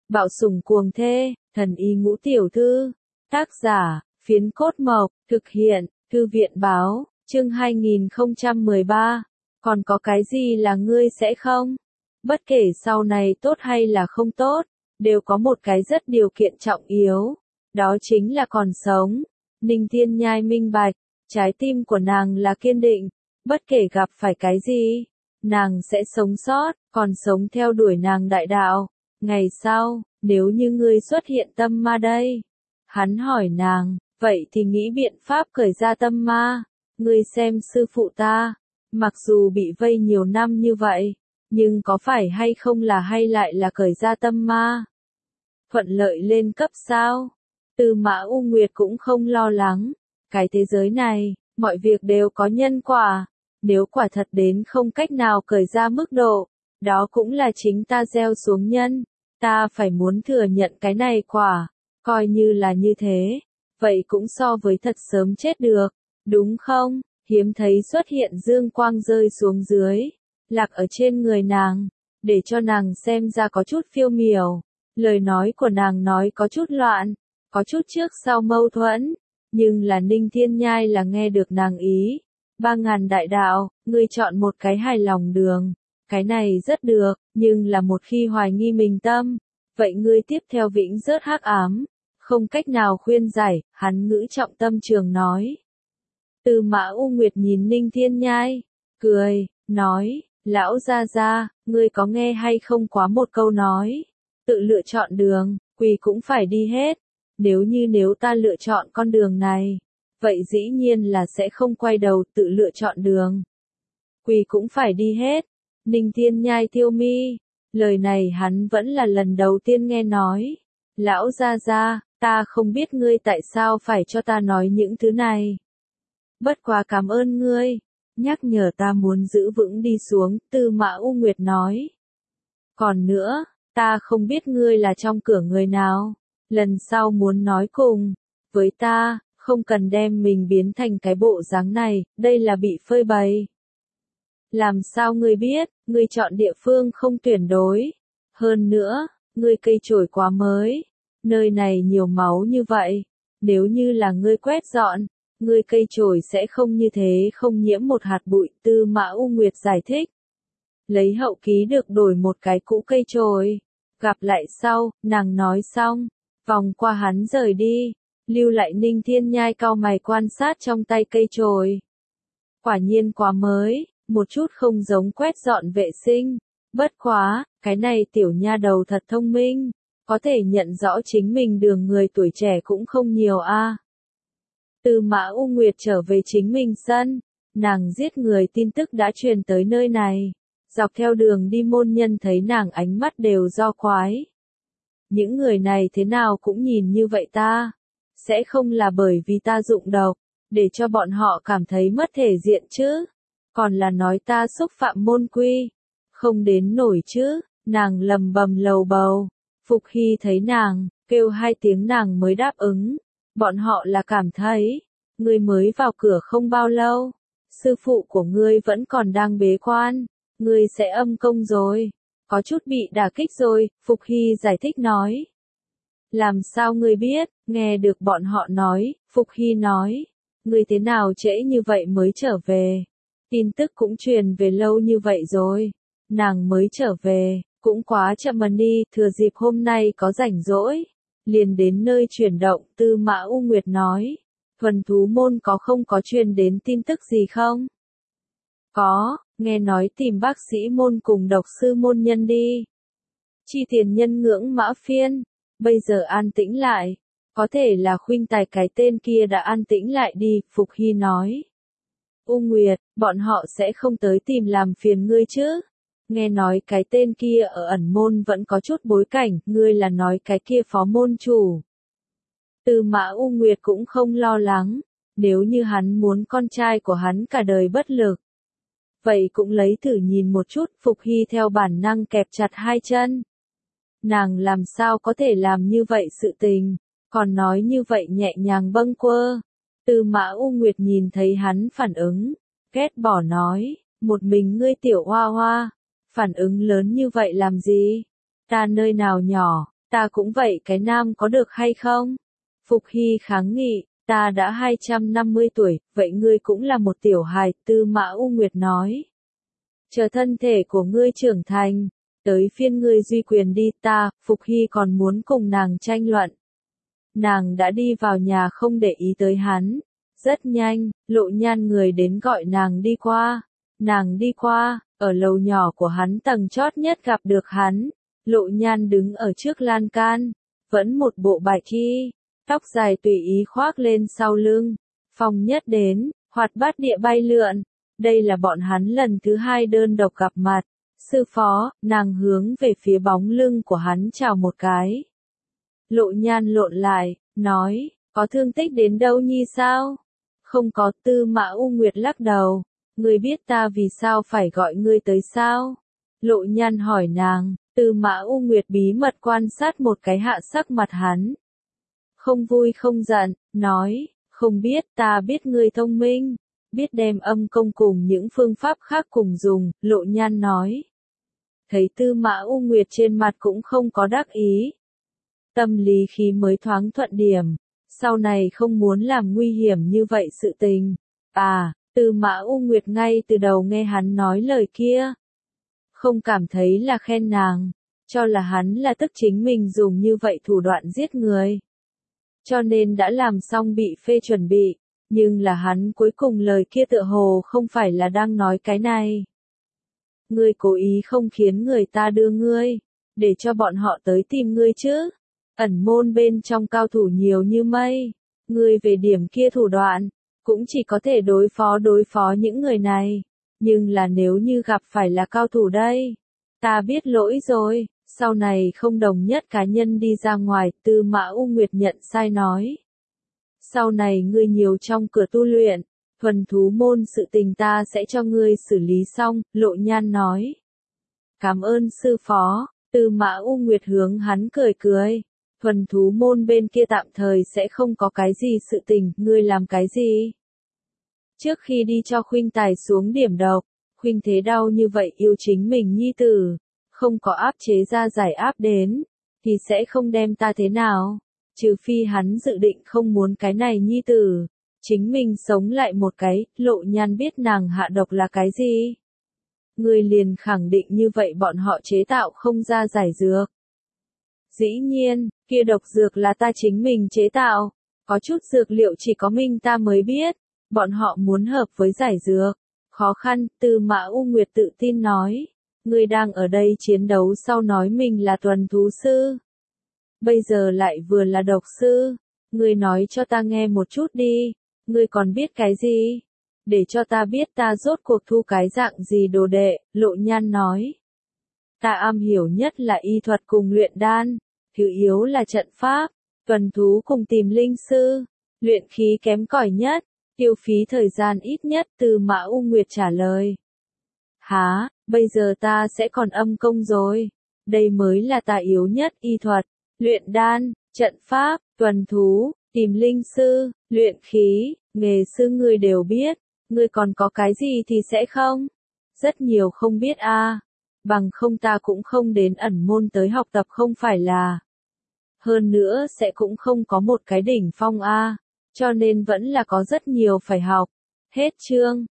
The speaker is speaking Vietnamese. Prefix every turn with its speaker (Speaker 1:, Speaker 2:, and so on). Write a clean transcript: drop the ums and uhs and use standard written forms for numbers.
Speaker 1: Bạo sủng cuồng thê, thần y ngũ tiểu thư. Tác giả, Phiến Cốt Mộc, thực hiện, Thư viện Báo, chương 2013. Còn có cái gì là ngươi sẽ không? Bất kể sau này tốt hay là không tốt, đều có một cái rất điều kiện trọng yếu. Đó chính là còn sống. Ninh Thiên Nhai minh bạch, trái tim của nàng là kiên định. Bất kể gặp phải cái gì, nàng sẽ sống sót, còn sống theo đuổi nàng đại đạo. Ngày sau, nếu như ngươi xuất hiện tâm ma đây. Hắn hỏi nàng, vậy thì nghĩ biện pháp cởi ra tâm ma. Ngươi xem sư phụ ta, mặc dù bị vây nhiều năm như vậy, nhưng có phải hay không là hay lại là cởi ra tâm ma? Thuận lợi lên cấp sao? Tư Mã U Nguyệt cũng không lo lắng. Cái thế giới này, mọi việc đều có nhân quả. Nếu quả thật đến không cách nào cởi ra mức độ, đó cũng là chính ta gieo xuống nhân. Ta phải muốn thừa nhận cái này quả. Coi như là như thế, vậy cũng so với thật sớm chết được, đúng không? Hiếm thấy xuất hiện dương quang rơi xuống dưới, lạc ở trên người nàng, để cho nàng xem ra có chút phiêu miểu. Lời nói của nàng nói có chút loạn, có chút trước sau mâu thuẫn, nhưng là Ninh Thiên Nhai là nghe được nàng ý. 3000 đại đạo, ngươi chọn một cái hài lòng đường, cái này rất được, nhưng là một khi hoài nghi mình tâm, vậy ngươi tiếp theo vĩnh rớt hắc ám. Không cách nào khuyên giải, hắn ngữ trọng tâm trường nói. Tư Mã U Nguyệt nhìn Ninh Thiên Nhai, cười, nói, lão gia gia, ngươi có nghe hay không quá một câu nói, tự lựa chọn đường, quỷ cũng phải đi hết, nếu ta lựa chọn con đường này, vậy dĩ nhiên là sẽ không quay đầu tự lựa chọn đường. Quỷ cũng phải đi hết, Ninh Thiên Nhai thiêu mi, lời này hắn vẫn là lần đầu tiên nghe nói, lão gia gia. Ta không biết ngươi tại sao phải cho ta nói những thứ này. Bất quá cảm ơn ngươi, nhắc nhở ta muốn giữ vững đi xuống, Tư Mã U Nguyệt nói. Còn nữa, ta không biết ngươi là trong cửa người nào, lần sau muốn nói cùng với ta, không cần đem mình biến thành cái bộ dáng này, đây là bị phơi bày. Làm sao ngươi biết, ngươi chọn địa phương không tuyển đối. Hơn nữa, ngươi cây chổi quá mới. Nơi này nhiều máu như vậy, nếu như là ngươi quét dọn, ngươi cây chổi sẽ không như thế không nhiễm một hạt bụi, Tư Mã U Nguyệt giải thích. Lấy hậu ký được đổi một cái cũ cây chổi, gặp lại sau, nàng nói xong, vòng qua hắn rời đi, lưu lại Ninh Thiên Nhai cau mày quan sát trong tay cây chổi. Quả nhiên quá mới, một chút không giống quét dọn vệ sinh, bất quá, cái này tiểu nha đầu thật thông minh. Có thể nhận rõ chính mình đường người tuổi trẻ cũng không nhiều a. Tư Mã U Nguyệt trở về chính mình sân, nàng giết người tin tức đã truyền tới nơi này. Dọc theo đường đi môn nhân thấy nàng ánh mắt đều do quái. Những người này thế nào cũng nhìn như vậy ta. Sẽ không là bởi vì ta dụng độc, để cho bọn họ cảm thấy mất thể diện chứ. Còn là nói ta xúc phạm môn quy. Không đến nổi chứ, nàng lầm bầm lầu bầu. Phục Hy thấy nàng, kêu 2 tiếng nàng mới đáp ứng. Bọn họ là cảm thấy, ngươi mới vào cửa không bao lâu. Sư phụ của ngươi vẫn còn đang bế quan. Ngươi sẽ âm công rồi. Có chút bị đả kích rồi, Phục Hy giải thích nói. Làm sao ngươi biết, nghe được bọn họ nói, Phục Hy nói. Ngươi thế nào trễ như vậy mới trở về. Tin tức cũng truyền về lâu như vậy rồi. Nàng mới trở về. Cũng quá chậm mà đi, thừa dịp hôm nay có rảnh rỗi, liền đến nơi chuyển động, Tư Mã U Nguyệt nói. Thuần thú môn không có truyền đến tin tức gì không? Có, nghe nói tìm bác sĩ môn cùng độc sư môn nhân đi. Chi tiền nhân ngưỡng mã phiên, bây giờ an tĩnh lại. Có thể là khuynh tài cái tên kia đã an tĩnh lại đi, Phục Hy nói. U Nguyệt, bọn họ sẽ không tới tìm làm phiền ngươi chứ? Nghe nói cái tên kia ở ẩn môn vẫn có chút bối cảnh, ngươi là nói cái kia phó môn chủ. Tư Mã U Nguyệt cũng không lo lắng, nếu như hắn muốn con trai của hắn cả đời bất lực. Vậy cũng lấy thử nhìn một chút, Phục Hy theo bản năng kẹp chặt 2 chân. Nàng làm sao có thể làm như vậy sự tình, còn nói như vậy nhẹ nhàng bâng quơ. Tư Mã U Nguyệt nhìn thấy hắn phản ứng, ghét bỏ nói, một mình ngươi tiểu hoa hoa. Phản ứng lớn như vậy làm gì? Ta nơi nào nhỏ, Ta cũng vậy cái nam có được hay không? Phục Hy kháng nghị, ta đã 250 tuổi, vậy ngươi cũng là một tiểu hài, Tư Mã U Nguyệt nói. Chờ thân thể của ngươi trưởng thành, tới phiên ngươi duy quyền đi, ta, Phục Hy còn muốn cùng nàng tranh luận. Nàng đã đi vào nhà không để ý tới hắn. Rất nhanh, Lộ Nhan người đến gọi nàng đi qua. Nàng đi qua, ở lầu nhỏ của hắn tầng chót nhất gặp được hắn. Lộ Nhan đứng ở trước lan can, vẫn một bộ bạch y, tóc dài tùy ý khoác lên sau lưng. Phòng Nhất đến, hoạt bát địa bay lượn. Đây là bọn hắn lần thứ hai đơn độc gặp mặt. Sư phó, nàng hướng về phía bóng lưng của hắn chào một cái. Lộ Nhan lộn lại, nói, có thương tích đến đâu nhi sao? Không có, Tư Mã U Nguyệt lắc đầu. Ngươi biết ta vì sao phải gọi ngươi tới sao? Lộ Nhan hỏi nàng. Tư Mã U Nguyệt bí mật quan sát một cái hạ sắc mặt hắn. Không vui không giận, nói, không biết, ta biết ngươi thông minh, biết đem âm công cùng những phương pháp khác cùng dùng, Lộ Nhan nói. Thấy Tư Mã U Nguyệt trên mặt cũng không có đắc ý. Tâm lý khí mới thoáng thuận điểm, sau này không muốn làm nguy hiểm như vậy sự tình. À, Tư Mã U Nguyệt ngay từ đầu nghe hắn nói lời kia. Không cảm thấy là khen nàng, cho là hắn là tức chính mình dùng như vậy thủ đoạn giết người. Cho nên đã làm xong bị phê chuẩn bị, nhưng là hắn cuối cùng lời kia tựa hồ không phải là đang nói cái này. Ngươi cố ý không khiến người ta đưa ngươi, để cho bọn họ tới tìm ngươi chứ. Ẩn môn bên trong cao thủ nhiều như mây, ngươi về điểm kia thủ đoạn, cũng chỉ có thể đối phó những người này. Nhưng là nếu như gặp phải là cao thủ đây, ta biết lỗi rồi, sau này không đồng nhất cá nhân đi ra ngoài, Tư Mã U Nguyệt nhận sai nói. Sau này ngươi nhiều trong cửa tu luyện, thuần thú môn sự tình ta sẽ cho ngươi xử lý xong, Lộ Nhan nói. Cảm ơn sư phó, Tư Mã U Nguyệt hướng hắn cười cười. Thuần thú môn bên kia tạm thời sẽ không có cái gì sự tình, ngươi làm cái gì? Trước khi đi cho Khuynh Tài xuống điểm độc, Khuynh Thế đau như vậy yêu chính mình nhi tử, không có áp chế ra giải áp đến, thì sẽ không đem ta thế nào, trừ phi hắn dự định không muốn cái này nhi tử, chính mình sống lại một cái, Lộ Nhan biết nàng hạ độc là cái gì. Người liền khẳng định như vậy bọn họ chế tạo không ra giải dược. Dĩ nhiên, kia độc dược là ta chính mình chế tạo, có chút dược liệu chỉ có mình ta mới biết, bọn họ muốn hợp với giải dược. Khó khăn, Tư Mã U Nguyệt tự tin nói. Ngươi đang ở đây chiến đấu sau nói mình là tuần thú sư. Bây giờ lại vừa là độc sư. Ngươi nói cho ta nghe một chút đi. Ngươi còn biết cái gì? Để cho ta biết ta rốt cuộc thu cái dạng gì đồ đệ, Lộ Nhan nói. Ta am hiểu nhất là y thuật cùng luyện đan. Thứ yếu là trận pháp, tuần thú cùng tìm linh sư. Luyện khí kém cỏi nhất, tiêu phí thời gian ít nhất, Tư Mã U Nguyệt trả lời. Hả, bây giờ ta sẽ còn âm công rồi. Đây mới là ta yếu nhất, y thuật, luyện đan, trận pháp, tuần thú, tìm linh sư, luyện khí, nghề sư ngươi đều biết. Ngươi còn có cái gì thì sẽ không? Rất nhiều không biết a. Bằng không ta cũng không đến ẩn môn tới học tập không phải là. Hơn nữa sẽ cũng không có một cái đỉnh phong a. Cho nên vẫn là có rất nhiều phải học. Hết chương.